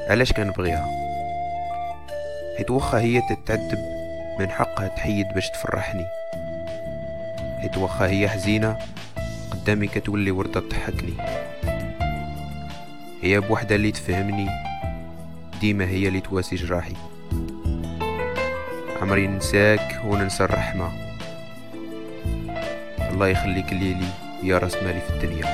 علاش كنبغيها؟ حيت واخا هي تتعذب من حقها تحيد باش تفرحني. حيت واخا هي حزينة قدامي كتولي وردة تضحكني. هي بوحدة اللي تفهمني، ديما هي اللي تواسي جراحي. عمري ننساك وننسى الرحمة. الله يخليك ليلي يا راس مالي في الدنيا.